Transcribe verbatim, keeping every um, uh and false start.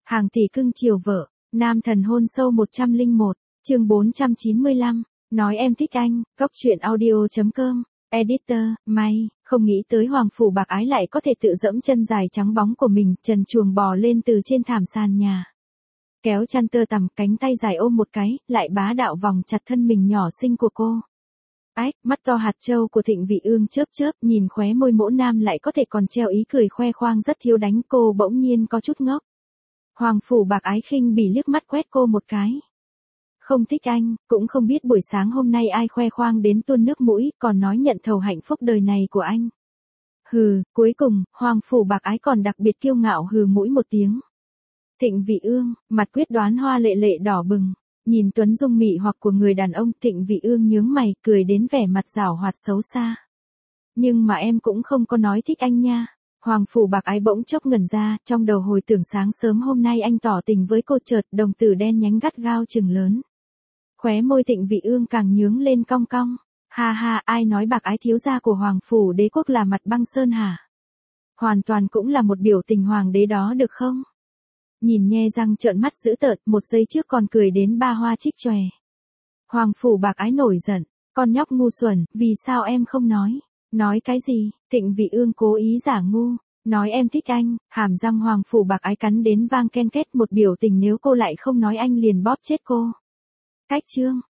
Hàng tỷ cưng chiều vợ, nam thần hôn sâu một trăm lẻ một, chương bốn trăm chín mươi lăm, nói em thích anh, cốc truyện audio.com, editor, may, không nghĩ tới Hoàng Phủ Bạc Ái lại có thể tự dẫm chân dài trắng bóng của mình, trần truồng bò lên từ trên thảm sàn nhà. Kéo chăn tơ tằm, cánh tay dài ôm một cái, lại bá đạo vòng chặt thân mình nhỏ xinh của cô. Ách, mắt to hạt trâu của Thịnh Vị Ương chớp chớp, nhìn khóe môi mỗ nam lại có thể còn treo ý cười khoe khoang rất thiếu đánh, cô bỗng nhiên có chút ngốc. Hoàng Phủ Bạc Ái khinh bỉ liếc mắt quét cô một cái. Không thích anh, cũng không biết buổi sáng hôm nay ai khoe khoang đến tuôn nước mũi, còn nói nhận thầu hạnh phúc đời này của anh. Hừ, cuối cùng, Hoàng Phủ Bạc Ái còn đặc biệt kiêu ngạo hừ mũi một tiếng. Thịnh Vị Ương, mặt quyết đoán hoa lệ lệ đỏ bừng, nhìn tuấn dung mị hoặc của người đàn ông, Thịnh Vị Ương nhướng mày, cười đến vẻ mặt giảo hoạt xấu xa. Nhưng mà em cũng không có nói thích anh nha. Hoàng Phủ Bạc Ái bỗng chốc ngẩn ra, trong đầu hồi tưởng sáng sớm hôm nay anh tỏ tình với cô, chợt đồng tử đen nhánh gắt gao chừng lớn. Khóe môi Thịnh Vị Ương càng nhướng lên cong cong. Ha ha, ai nói Bạc Ái thiếu gia của Hoàng Phủ Đế Quốc là mặt băng sơn hả? Hoàn toàn cũng là một biểu tình hoàng đế đó được không? Nhìn nhe răng trợn mắt dữ tợn, một giây trước còn cười đến ba hoa trích chòe. Hoàng Phủ Bạc Ái nổi giận, con nhóc ngu xuẩn, vì sao em không nói? Nói cái gì? Thịnh Vị Ương cố ý giả ngu, nói em thích anh, hàm răng Hoàng Phủ Bạc Ái cắn đến vang ken két, một biểu tình nếu cô lại không nói anh liền bóp chết cô. Cách chương,